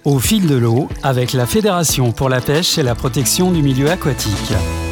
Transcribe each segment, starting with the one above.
Au fil de l'eau, avec la Fédération pour la pêche et la protection du milieu aquatique.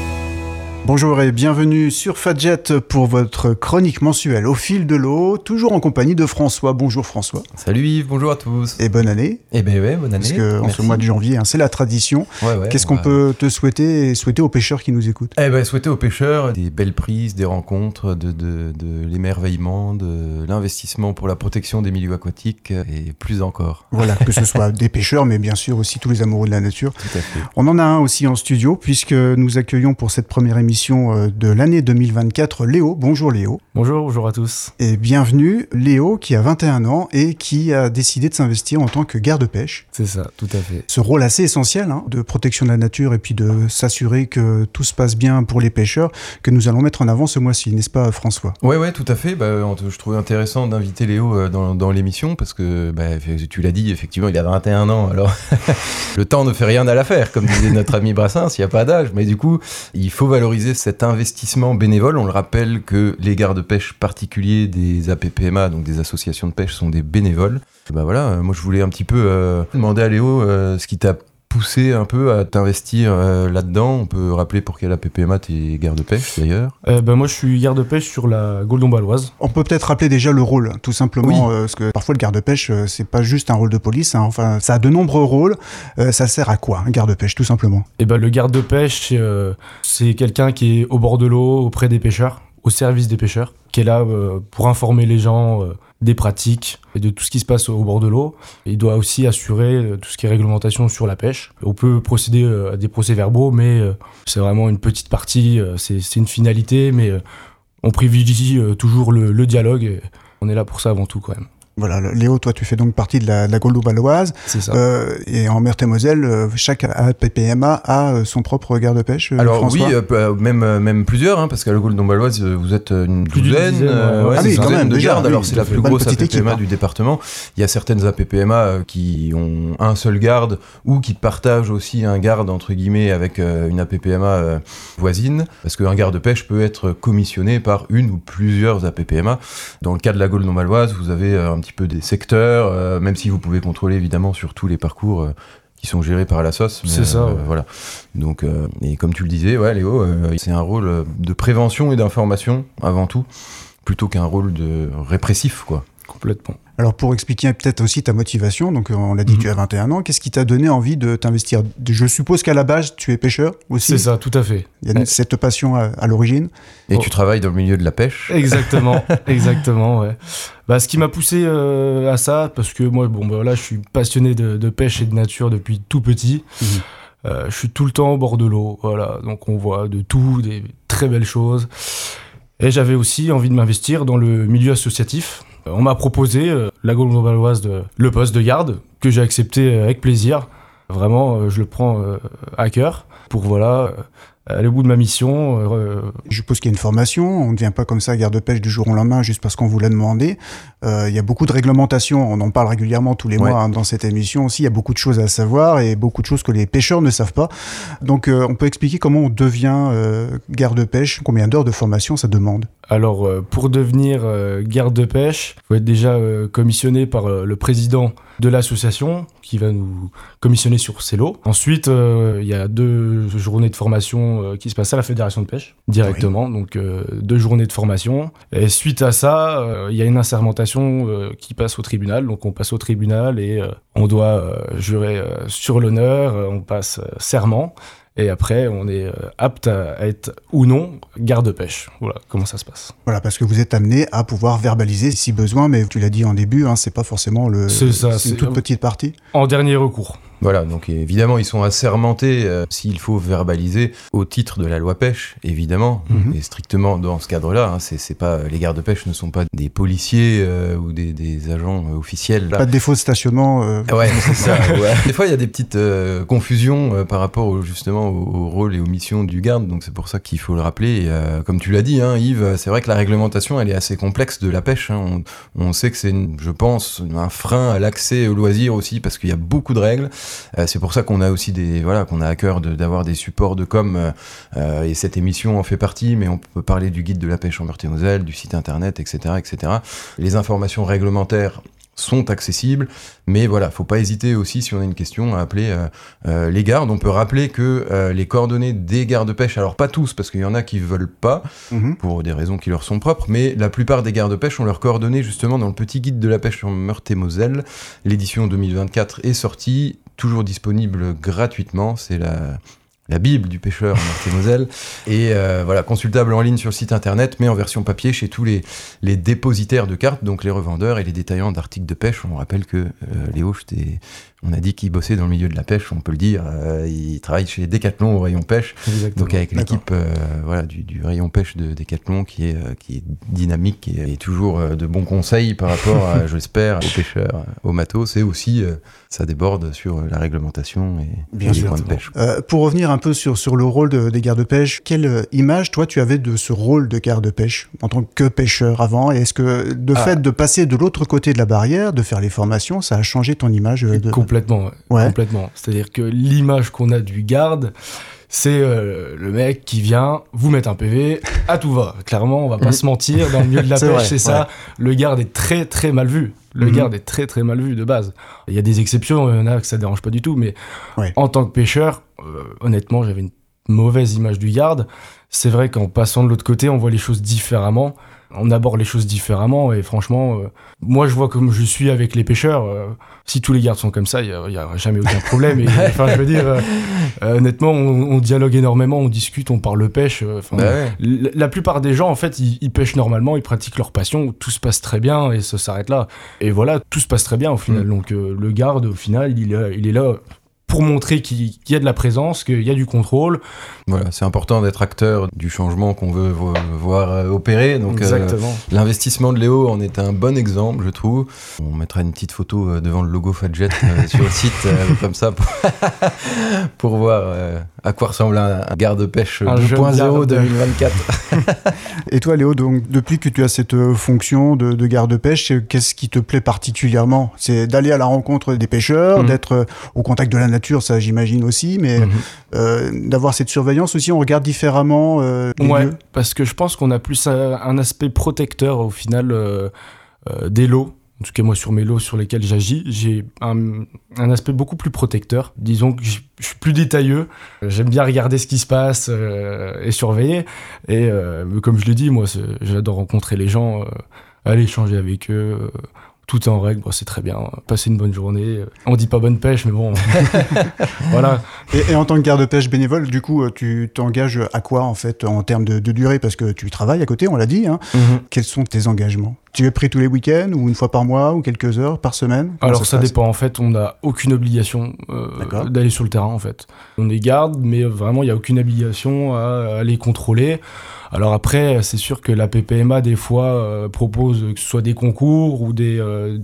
Bonjour et bienvenue sur Fadjet pour votre chronique mensuelle Au fil de l'eau, toujours en compagnie de François. Bonjour François. Salut Yves, bonjour à tous. Et bonne année. Eh ben ouais, bonne année. Parce qu'en ce mois de janvier, c'est la tradition. Ouais, Qu'est-ce qu'on peut te souhaiter et souhaiter aux pêcheurs qui nous écoutent? Eh ben, souhaiter aux pêcheurs des belles prises, des rencontres, de l'émerveillement, de l'investissement pour la protection des milieux aquatiques et plus encore. Voilà, que ce soit des pêcheurs, mais bien sûr aussi tous les amoureux de la nature. Tout à fait. On en a un aussi en studio, puisque nous accueillons pour cette première émission de l'année 2024 Léo. Bonjour Léo. Bonjour à tous. Et bienvenue Léo qui a 21 ans et qui a décidé de s'investir en tant que garde-pêche. C'est ça, tout à fait. Ce rôle assez essentiel de protection de la nature et puis de s'assurer que tout se passe bien pour les pêcheurs que nous allons mettre en avant ce mois-ci, n'est-ce pas François? Ouais, tout à fait. Je trouvais intéressant d'inviter Léo dans l'émission parce que tu l'as dit, effectivement, il a 21 ans. Alors, le temps ne fait rien à l'affaire, comme disait notre ami Brassens, il n'y a pas d'âge. Mais du coup, il faut valoriser cet investissement bénévole. On le rappelle que les gardes-pêche particuliers des APPMA, donc des associations de pêche, sont des bénévoles. Moi je voulais un petit peu demander à Léo ce qui t'a poussé un peu à t'investir là-dedans. On peut rappeler pour quel APPMA t'es garde-pêche d'ailleurs? Moi je suis garde-pêche sur la Goldon-Baloise. On peut peut-être rappeler déjà le rôle, tout simplement, oui. Parce que parfois le garde-pêche, c'est pas juste un rôle de police, enfin ça a de nombreux rôles. Ça sert à quoi un garde-pêche, tout simplement? Le garde-pêche, c'est quelqu'un qui est au bord de l'eau, auprès des pêcheurs, au service des pêcheurs, qui est là pour informer les gens des pratiques et de tout ce qui se passe au bord de l'eau. Il doit aussi assurer tout ce qui est réglementation sur la pêche. On peut procéder à des procès-verbaux, mais c'est vraiment une petite partie, c'est une finalité, mais on privilégie toujours le dialogue. Et on est là pour ça avant tout quand même. Voilà, Léo, toi tu fais donc partie de la Goldon-Baloise. C'est ça. Et en Meurthe-et-Moselle, chaque APPMA a son propre garde-pêche. Alors François? oui, même plusieurs, parce qu'à la Goldon-Baloise, vous êtes une douzaine, quand même, de déjà, gardes. Alors c'est la plus grosse APPMA équipe, du département. Il y a certaines APPMA qui ont un seul garde ou qui partagent aussi un garde entre guillemets avec une APPMA voisine, parce qu'un garde-pêche peut être commissionné par une ou plusieurs APPMA. Dans le cas de la Goldon-Baloise, vous avez un petit peu des secteurs, même si vous pouvez contrôler évidemment sur tous les parcours qui sont gérés par la SOS. C'est ça. Voilà. Donc, et comme tu le disais, Léo, c'est un rôle de prévention et d'information avant tout, plutôt qu'un rôle de répressif, quoi. Complètement. Alors pour expliquer peut-être aussi ta motivation, donc on l'a dit, tu as 21 ans, qu'est-ce qui t'a donné envie de t'investir? Je suppose qu'à la base tu es pêcheur aussi. C'est ça, tout à fait. Il y a cette passion à l'origine. Et tu travailles dans le milieu de la pêche. Exactement, ouais. Ce qui m'a poussé à ça, parce que moi, je suis passionné de pêche et de nature depuis tout petit. Je suis tout le temps au bord de l'eau, voilà. Donc on voit de tout, des très belles choses. Et j'avais aussi envie de m'investir dans le milieu associatif. On m'a proposé, la Goldon-Baloise, le poste de garde, que j'ai accepté avec plaisir. Vraiment, je le prends à cœur pour aller au bout de ma mission. Je suppose qu'il y a une formation, on ne devient pas comme ça garde-pêche du jour au lendemain juste parce qu'on vous l'a demandé. Il y a beaucoup de réglementations, on en parle régulièrement tous les mois dans cette émission aussi. Il y a beaucoup de choses à savoir et beaucoup de choses que les pêcheurs ne savent pas. Donc on peut expliquer comment on devient garde-pêche, combien d'heures de formation ça demande? Alors pour devenir garde-pêche, il faut être déjà commissionné par le président de l'association qui va nous commissionner sur ces lots. Ensuite, il y a 2 journées de formation qui se passent à la Fédération de pêche directement, donc 2 journées de formation. Et suite à ça, il y a une assermentation qui passe au tribunal. Donc on passe au tribunal et on doit jurer sur l'honneur, on passe serment. Et après, on est apte à être ou non garde-pêche. Voilà comment ça se passe. Voilà, parce que vous êtes amené à pouvoir verbaliser si besoin, mais tu l'as dit en début, c'est pas forcément c'est une toute petite partie. En dernier recours. Voilà, donc évidemment, ils sont assermentés s'il faut verbaliser au titre de la loi pêche, évidemment, et strictement dans ce cadre-là. C'est pas, les gardes-pêche ne sont pas des policiers ou des agents officiels. Là. Pas de défaut de stationnement. Ouais, c'est ça. Ouais. Des fois, il y a des petites confusions par rapport justement au rôle et aux missions du garde, donc c'est pour ça qu'il faut le rappeler. Et, comme tu l'as dit, Yves, c'est vrai que la réglementation, elle est assez complexe de la pêche. On sait que c'est, je pense, un frein à l'accès au loisir aussi, parce qu'il y a beaucoup de règles. C'est pour ça qu'on a aussi qu'on a à cœur d'avoir des supports de com, et cette émission en fait partie, mais on peut parler du guide de la pêche en Meurthe-et-Moselle, du site internet, etc., etc. Les informations réglementaires sont accessibles, mais voilà, faut pas hésiter aussi si on a une question à appeler les gardes. On peut rappeler que les coordonnées des gardes-pêche, alors pas tous parce qu'il y en a qui veulent pas pour des raisons qui leur sont propres, mais la plupart des gardes-pêche ont leurs coordonnées justement dans le petit guide de la pêche sur Meurthe-et-Moselle. L'édition 2024 est sortie, toujours disponible gratuitement, c'est la Bible du pêcheur en Meurthe-et-Moselle, et voilà, consultable en ligne sur le site internet, mais en version papier chez tous les dépositaires de cartes, donc les revendeurs et les détaillants d'articles de pêche. On rappelle que Léo, on a dit qu'il bossait dans le milieu de la pêche, on peut le dire, il travaille chez Decathlon au rayon pêche. Exactement. Donc avec l'équipe du rayon pêche de Decathlon qui est dynamique et toujours de bons conseils par rapport à, j'espère, aux pêcheurs, aux matos, et aussi ça déborde sur la réglementation et les points de pêche. Pour revenir un peu sur le rôle des gardes-pêche, quelle image toi tu avais de ce rôle de garde-pêche en tant que pêcheur avant, et est-ce que le fait de passer de l'autre côté de la barrière, de faire les formations, ça a changé ton image Complètement, complètement. C'est-à-dire que l'image qu'on a du garde, c'est le mec qui vient vous mettre un PV à tout va. Clairement, on va pas se mentir, dans le milieu de la pêche, c'est ça. Le garde est très très mal vu. Le garde est très très mal vu de base. Il y a des exceptions, il y en a que ça dérange pas du tout, mais en tant que pêcheur, honnêtement, j'avais une mauvaise image du garde. C'est vrai qu'en passant de l'autre côté, on voit les choses différemment. On aborde les choses différemment, et franchement, moi je vois comme je suis avec les pêcheurs. Si tous les gardes sont comme ça, il n'y aura jamais aucun problème. Et, enfin, je veux dire, honnêtement, on dialogue énormément, on discute, on parle pêche. La plupart des gens, en fait, ils pêchent normalement, ils pratiquent leur passion, tout se passe très bien et ça s'arrête là. Et voilà, tout se passe très bien au final. Donc le garde, au final, il est là pour montrer qu'il y a de la présence, qu'il y a du contrôle. Voilà, c'est important d'être acteur du changement qu'on veut voir opérer. Donc, l'investissement de Léo en est un bon exemple, je trouve. On mettra une petite photo devant le logo Fadjet sur le site, comme ça, pour voir à quoi ressemble un garde-pêche 2.0 2024. Et toi, Léo, donc, depuis que tu as cette fonction de garde-pêche, qu'est-ce qui te plaît particulièrement ? C'est d'aller à la rencontre des pêcheurs, d'être au contact de la nature, ça j'imagine aussi, mais d'avoir cette surveillance aussi, on regarde différemment les lieux. Parce que je pense qu'on a plus un aspect protecteur au final des lots. En tout cas, moi, sur mes lots sur lesquels j'agis, j'ai un aspect beaucoup plus protecteur. Disons que je suis plus détailleux. J'aime bien regarder ce qui se passe et surveiller. Et comme je l'ai dit, moi, j'adore rencontrer les gens, aller échanger avec eux. Tout est en règle, c'est très bien. Passer une bonne journée. On dit pas bonne pêche, mais bon. Voilà. Et en tant que garde-pêche bénévole, du coup, tu t'engages à quoi, en fait, en termes de durée ? Parce que tu travailles à côté, on l'a dit. Hein. Quels sont tes engagements ? Tu es pris tous les week-ends, ou une fois par mois, ou quelques heures par semaine ? Alors, ça dépend. En fait, on n'a aucune obligation d'aller sur le terrain, en fait. On est garde, mais vraiment, il n'y a aucune obligation à aller contrôler. Alors après, c'est sûr que la PPMA, des fois, propose que ce soit des concours ou des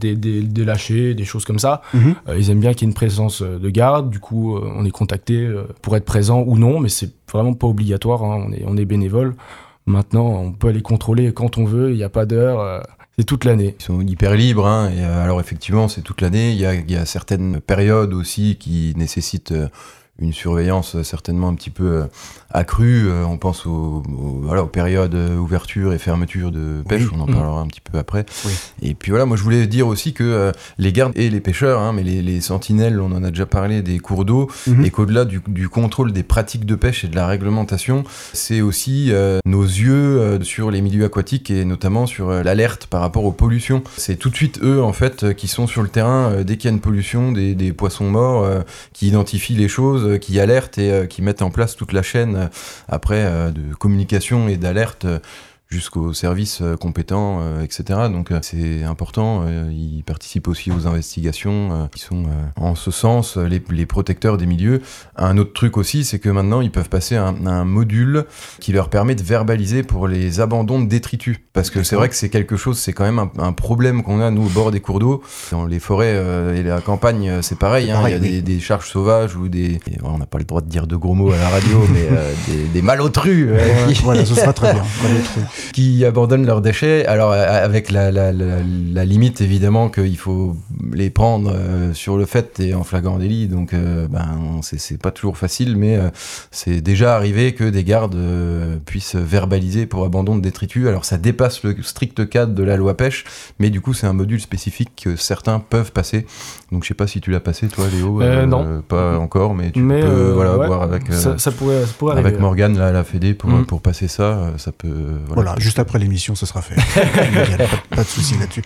lâchers, des choses comme ça. Ils aiment bien qu'il y ait une présence de garde. Du coup, on est contacté pour être présent ou non, mais c'est vraiment pas obligatoire. Hein. On est bénévole. Maintenant, on peut aller contrôler quand on veut. Il n'y a pas d'heure. C'est toute l'année. Ils sont hyper libres. Hein, et alors effectivement, c'est toute l'année. Il y a certaines périodes aussi qui nécessitent une surveillance certainement un petit peu accrue. On pense aux périodes ouverture et fermeture de pêche, on en parlera un petit peu après. Et puis voilà, moi je voulais dire aussi que les gardes et les pêcheurs, hein, mais les sentinelles, on en a déjà parlé, des cours d'eau, et qu'au-delà du contrôle des pratiques de pêche et de la réglementation, c'est aussi nos yeux sur les milieux aquatiques et notamment sur l'alerte par rapport aux pollutions. C'est tout de suite eux en fait qui sont sur le terrain dès qu'il y a une pollution, des poissons morts, qui identifient les choses, qui alertent et qui mettent en place toute la chaîne après de communication et d'alerte jusqu'aux services compétents, etc. Donc c'est important, ils participent aussi aux investigations qui sont en ce sens les protecteurs des milieux. Un autre truc aussi, c'est que maintenant ils peuvent passer un module qui leur permet de verbaliser pour les abandons de détritus. Parce que c'est vrai que c'est quelque chose, c'est quand même un problème qu'on a nous au bord des cours d'eau. Dans les forêts et la campagne, c'est pareil, hein, il y a des charges sauvages ou on n'a pas le droit de dire de gros mots à la radio, mais des malotrus. Voilà, ce sera très bien. Malotrus. qui abandonnent leurs déchets. Alors avec la limite évidemment qu'il faut les prendre sur le fait et en flagrant délit, donc c'est pas toujours facile, mais c'est déjà arrivé que des gardes puissent verbaliser pour abandon de détritus. Alors ça dépasse le strict cadre de la loi pêche, mais du coup c'est un module spécifique que certains peuvent passer. Donc je sais pas si tu l'as passé toi Léo. Non, pas encore, mais tu peux voir avec ça pourrait avec arriver, Morgane la Fédé pour passer ça peut voilà, juste après l'émission ce sera fait. pas de souci là-dessus.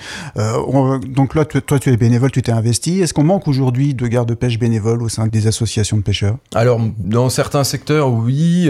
Donc là toi tu es bénévole, tu t'es investi. Est-ce qu'on manque aujourd'hui de gardes-pêche bénévoles au sein des associations de pêcheurs? Alors dans certains secteurs oui,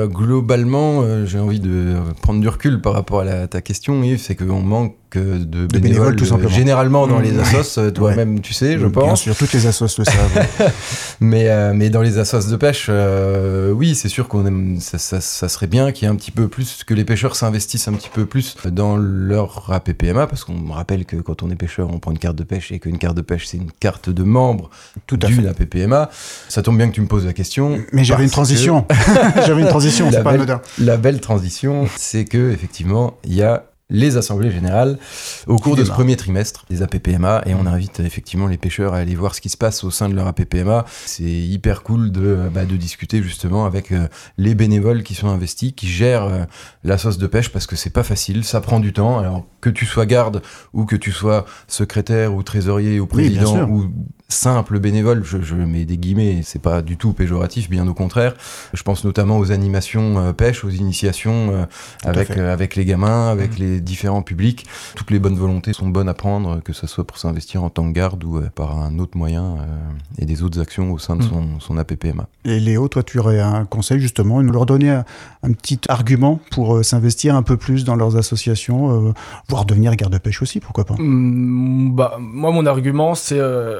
globalement j'ai envie de prendre du recul par rapport à ta question, Yves, c'est qu'on manque de bénévoles tout simplement. Généralement dans les assos, toi-même tu sais, je pense. Bien sûr, toutes les assos le savent. mais dans les assos de pêche, oui, c'est sûr ça serait bien qu'il y ait un petit peu plus, que les pêcheurs s'investissent un petit peu plus dans leur APPMA, parce qu'on me rappelle que quand on est pêcheur, on prend une carte de pêche, et qu'une carte de pêche, c'est une carte de membre d'une APPMA. Ça tombe bien que tu me poses la question. Mais j'avais une transition. C'est pas anodin. La belle transition, c'est que effectivement, il y a les assemblées générales au cours de ce premier trimestre des APPMA, et on invite effectivement les pêcheurs à aller voir ce qui se passe au sein de leur APPMA. C'est hyper cool de discuter justement avec les bénévoles qui sont investis, qui gèrent la sauce de pêche, parce que c'est pas facile, ça prend du temps. Alors que tu sois garde ou que tu sois secrétaire ou trésorier ou président ou simple bénévole, je mets des guillemets, c'est pas du tout péjoratif, bien au contraire. Je pense notamment aux animations pêche, aux initiations avec les gamins, avec les différents publics. Toutes les bonnes volontés sont bonnes à prendre, que ce soit pour s'investir en tant que garde ou par un autre moyen, et des autres actions au sein de son APPMA. Et Léo, toi tu aurais un conseil justement, nous leur donner un petit argument pour s'investir un peu plus dans leurs associations, voire devenir garde-pêche aussi, pourquoi pas? Moi mon argument c'est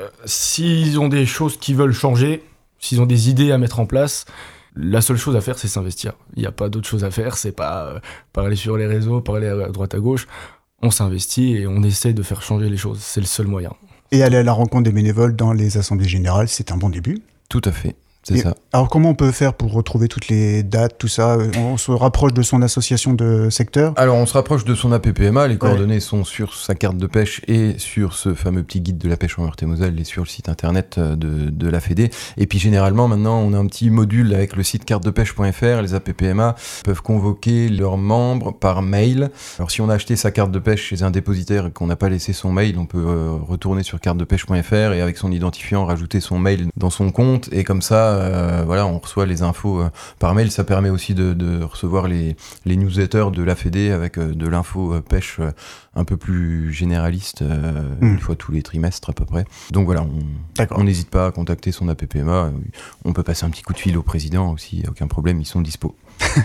s'ils ont des choses qu'ils veulent changer, s'ils ont des idées à mettre en place, la seule chose à faire, c'est s'investir. Il n'y a pas d'autre chose à faire, c'est pas parler sur les réseaux, parler à droite à gauche. On s'investit et on essaie de faire changer les choses. C'est le seul moyen. Et aller à la rencontre des bénévoles dans les assemblées générales, c'est un bon début. Tout à fait. C'est ça. Alors comment on peut faire pour retrouver toutes les dates, tout ça? On se rapproche de son association de secteur? Alors on se rapproche de son APPMA, les coordonnées sont sur sa carte de pêche et sur ce fameux petit guide de la pêche en Meurthe-et-Moselle et sur le site internet de la Fédé. Et puis généralement maintenant on a un petit module avec le site cartedepêche.fr, les APPMA peuvent convoquer leurs membres par mail. Alors si on a acheté sa carte de pêche chez un dépositaire et qu'on n'a pas laissé son mail, on peut retourner sur cartedepêche.fr et avec son identifiant rajouter son mail dans son compte, et comme ça on reçoit les infos par mail. Ça permet aussi de recevoir les newsletters de la Fédé avec de l'info pêche un peu plus généraliste, une fois tous les trimestres à peu près. Donc voilà, on n'hésite pas à contacter son APPMA. On peut passer un petit coup de fil au président aussi, aucun problème, ils sont dispo.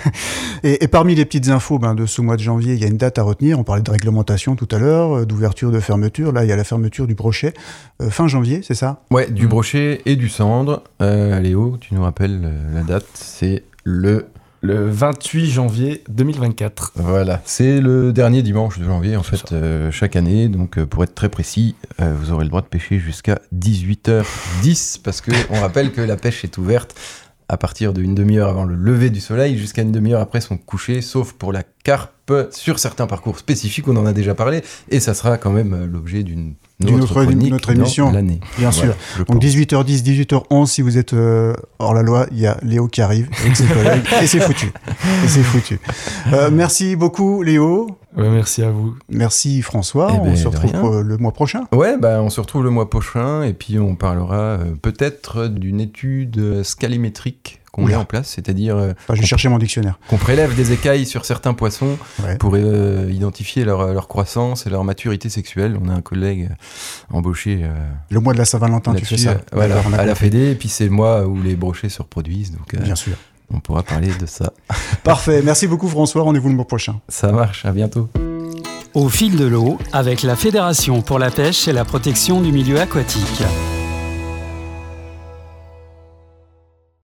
Et parmi les petites infos de ce mois de janvier, il y a une date à retenir. On parlait de réglementation tout à l'heure, d'ouverture, de fermeture. Là, il y a la fermeture du brochet. Fin janvier, c'est ça? Ouais, du brochet et du cendre. Léo, tu nous rappelles la date? C'est le 28 janvier 2024. Voilà, c'est le dernier dimanche de janvier en fait, chaque année. Donc pour être très précis, vous aurez le droit de pêcher jusqu'à 18h10 parce qu'on rappelle que la pêche est ouverte à partir d'une demi-heure avant le lever du soleil jusqu'à une demi-heure après son coucher, sauf pour la carpe sur certains parcours spécifiques, on en a déjà parlé, et ça sera quand même l'objet d'une autre émission l'année. Bien sûr. Donc 18h10, 18h11, si vous êtes hors la loi, il y a Léo qui arrive avec ses collègues, et c'est foutu. Merci beaucoup Léo. Merci à vous. Merci François, on se retrouve le mois prochain. Ouais, on se retrouve le mois prochain, et puis on parlera peut-être d'une étude scalimétrique qu'on met en place, c'est-à-dire je vais chercher mon dictionnaire. Qu'on prélève des écailles sur certains poissons pour identifier leur croissance et leur maturité sexuelle. On a un collègue embauché le mois de la Saint-Valentin, tu fais ça à la Fédé, et puis c'est le mois où les brochets se reproduisent, donc bien sûr. On pourra parler de ça. Parfait, merci beaucoup François, rendez-vous le mois prochain. Ça marche, à bientôt. Au fil de l'eau, avec la Fédération pour la pêche et la protection du milieu aquatique.